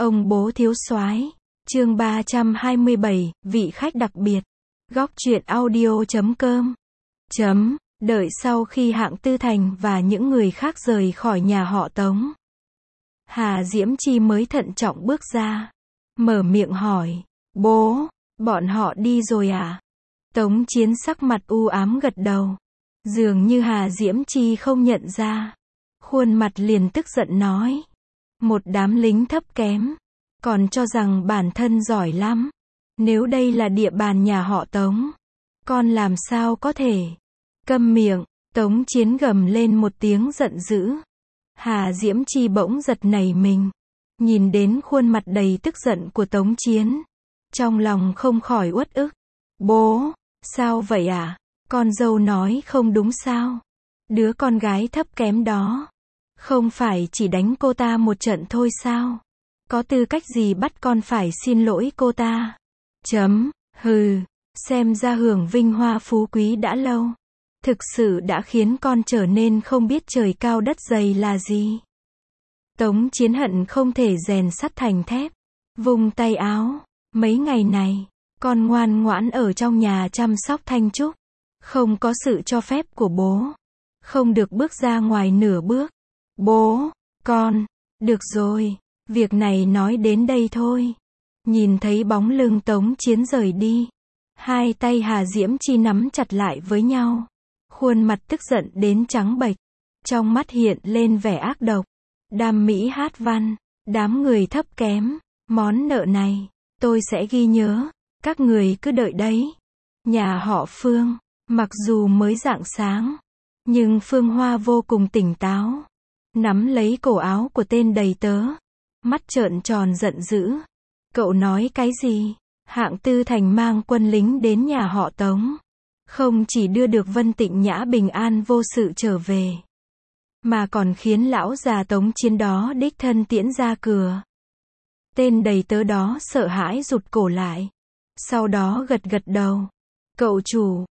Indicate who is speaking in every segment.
Speaker 1: Ông bố thiếu soái. Chương 327, vị khách đặc biệt. Góc truyện audio.com. Đợi sau khi Hạng Tư Thành và những người khác rời khỏi nhà họ Tống, Hà Diễm Chi mới thận trọng bước ra, mở miệng hỏi, bố, bọn họ đi rồi à? Tống Chiến sắc mặt u ám gật đầu. Dường như Hà Diễm Chi không nhận ra. Khuôn mặt liền tức giận nói, một đám lính thấp kém, còn cho rằng bản thân giỏi lắm. Nếu đây là địa bàn nhà họ Tống, con làm sao có thể? Câm miệng, Tống Chiến gầm lên một tiếng giận dữ. Hà Diễm Chi bỗng giật nảy mình. Nhìn đến khuôn mặt đầy tức giận của Tống Chiến, trong lòng không khỏi uất ức. Bố, sao vậy à? Con dâu nói không đúng sao? Đứa con gái thấp kém đó, không phải chỉ đánh cô ta một trận thôi sao? Có tư cách gì bắt con phải xin lỗi cô ta? Hừ, xem ra hưởng vinh hoa phú quý đã lâu, thực sự đã khiến con trở nên không biết trời cao đất dày là gì. Tống Chiến hận không thể rèn sắt thành thép, vung tay áo, mấy ngày này, con ngoan ngoãn ở trong nhà chăm sóc Thanh Trúc, không có sự cho phép của bố, không được bước ra ngoài nửa bước. Bố, con, được rồi, việc này nói đến đây thôi. Nhìn thấy bóng lưng Tống Chiến rời đi, hai tay Hà Diễm Chi nắm chặt lại với nhau, khuôn mặt tức giận đến trắng bệch, trong mắt hiện lên vẻ ác độc. Đam mỹ hát văn, đám người thấp kém, món nợ này, tôi sẽ ghi nhớ, các người cứ đợi đấy. Nhà họ Phương, mặc dù mới rạng sáng, nhưng Phương Hoa vô cùng tỉnh táo, nắm lấy cổ áo của tên đầy tớ, mắt trợn tròn giận dữ. Cậu nói cái gì? Hạng Tư Thành mang quân lính đến nhà họ Tống, không chỉ đưa được Vân Tịnh Nhã bình an vô sự trở về, mà còn khiến lão già Tống Chiến đó đích thân tiễn ra cửa. Tên đầy tớ đó sợ hãi rụt cổ lại, sau đó gật gật đầu. Cậu chủ,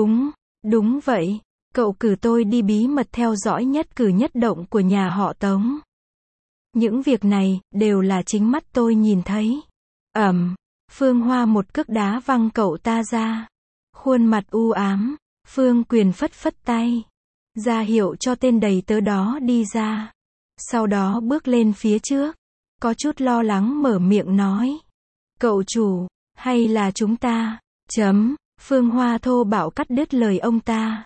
Speaker 1: đúng vậy, cậu cử tôi đi bí mật theo dõi nhất cử nhất động của nhà họ Tống. Những việc này, đều là chính mắt tôi nhìn thấy. Phương Hoa một cước đá văng cậu ta ra. Khuôn mặt u ám, Phương Quyền phất phất tay, ra hiệu cho tên đầy tớ đó đi ra. Sau đó bước lên phía trước, có chút lo lắng mở miệng nói, cậu chủ, hay là chúng ta, Phương Hoa thô bạo cắt đứt lời ông ta.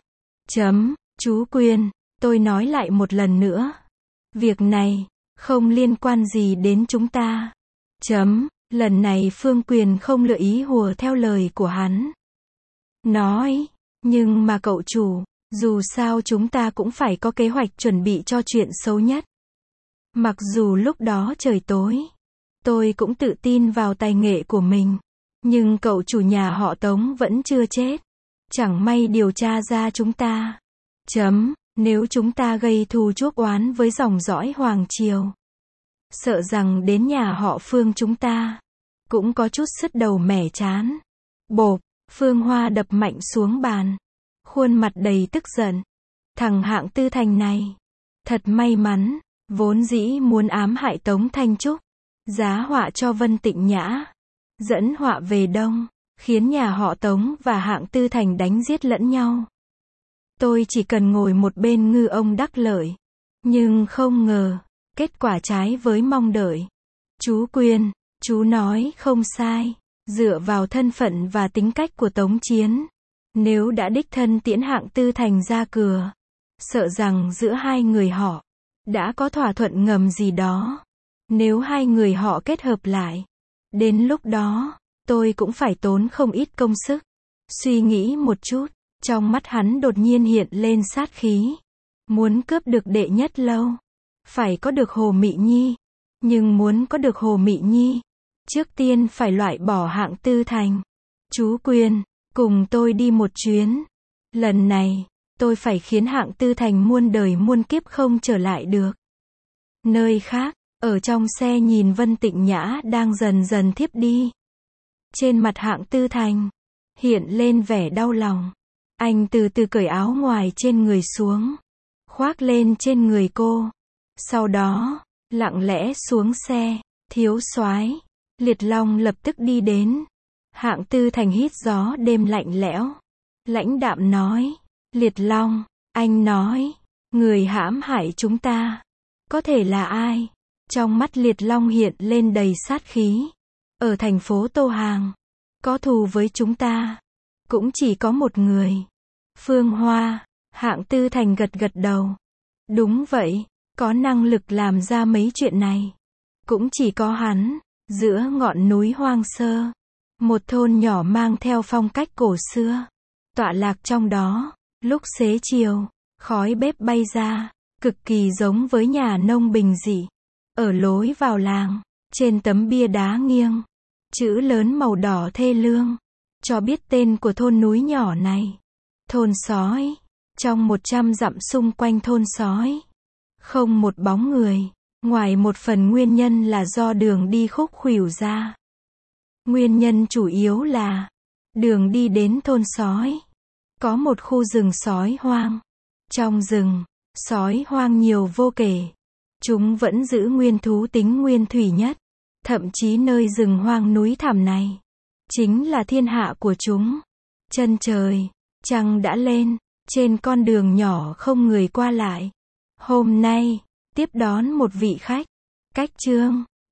Speaker 1: Chú Quyền, tôi nói lại một lần nữa. Việc này, không liên quan gì đến chúng ta. Lần này Phương Quyền không lựa ý hùa theo lời của hắn. Nói, nhưng mà cậu chủ, dù sao chúng ta cũng phải có kế hoạch chuẩn bị cho chuyện xấu nhất. Mặc dù lúc đó trời tối, tôi cũng tự tin vào tài nghệ của mình, nhưng cậu chủ nhà họ Tống vẫn chưa chết. Chẳng may điều tra ra chúng ta. Nếu chúng ta gây thù chuốc oán với dòng dõi Hoàng Triều, sợ rằng đến nhà họ Phương chúng ta cũng có chút sứt đầu mẻ trán. Bộp, Phương Hoa đập mạnh xuống bàn, khuôn mặt đầy tức giận. Thằng Hạng Tư Thành này, thật may mắn, vốn dĩ muốn ám hại Tống Thanh Trúc, giá họa cho Vân Tịnh Nhã, dẫn họa về Đông, khiến nhà họ Tống và Hạng Tư Thành đánh giết lẫn nhau. Tôi chỉ cần ngồi một bên ngư ông đắc lợi, nhưng không ngờ, kết quả trái với mong đợi. Chú Quyền, chú nói không sai, dựa vào thân phận và tính cách của Tống Chiến, nếu đã đích thân tiễn Hạng Tư Thành ra cửa, sợ rằng giữa hai người họ đã có thỏa thuận ngầm gì đó. Nếu hai người họ kết hợp lại, đến lúc đó, tôi cũng phải tốn không ít công sức. Suy nghĩ một chút, trong mắt hắn đột nhiên hiện lên sát khí. Muốn cướp được đệ nhất lâu, phải có được Hồ Mị Nhi. Nhưng muốn có được Hồ Mị Nhi, trước tiên phải loại bỏ Hạng Tư Thành. Chú Quyền, cùng tôi đi một chuyến. Lần này, tôi phải khiến Hạng Tư Thành muôn đời muôn kiếp không trở lại được. Nơi khác, ở trong xe nhìn Vân Tịnh Nhã đang dần dần thiếp đi. Trên mặt Hạng Tư Thành hiện lên vẻ đau lòng. Anh từ từ cởi áo ngoài trên người xuống, khoác lên trên người cô. Sau đó, lặng lẽ xuống xe, Thiếu soái. Liệt Long lập tức đi đến. Hạng Tư Thành hít gió đêm lạnh lẽo. Lãnh đạm nói. Liệt Long, anh nói, người hãm hại chúng ta, có thể là ai? Trong mắt Liệt Long hiện lên đầy sát khí. Ở thành phố Tô Hàng, có thù với chúng ta, cũng chỉ có một người. Phương Hoa. Hạng Tư Thành gật gật đầu. Đúng vậy, có năng lực làm ra mấy chuyện này. Cũng chỉ có hắn. Giữa ngọn núi hoang sơ, một thôn nhỏ mang theo phong cách cổ xưa, tọa lạc trong đó. Lúc xế chiều, khói bếp bay ra, cực kỳ giống với nhà nông bình dị. Ở lối vào làng, trên tấm bia đá nghiêng, chữ lớn màu đỏ thê lương, cho biết tên của thôn núi nhỏ này. Thôn sói. Trong 100 dặm xung quanh thôn sói, không một bóng người, ngoài một phần nguyên nhân là do đường đi khúc khuỷu ra. Nguyên nhân chủ yếu là, đường đi đến thôn sói, có một khu rừng sói hoang. Trong rừng, sói hoang nhiều vô kể. Chúng vẫn giữ nguyên thú tính nguyên thủy nhất. Thậm chí nơi rừng hoang núi thẳm này, chính là thiên hạ của chúng. Chân trời, trăng đã lên, trên con đường nhỏ không người qua lại. Hôm nay, tiếp đón một vị khách. Cách chương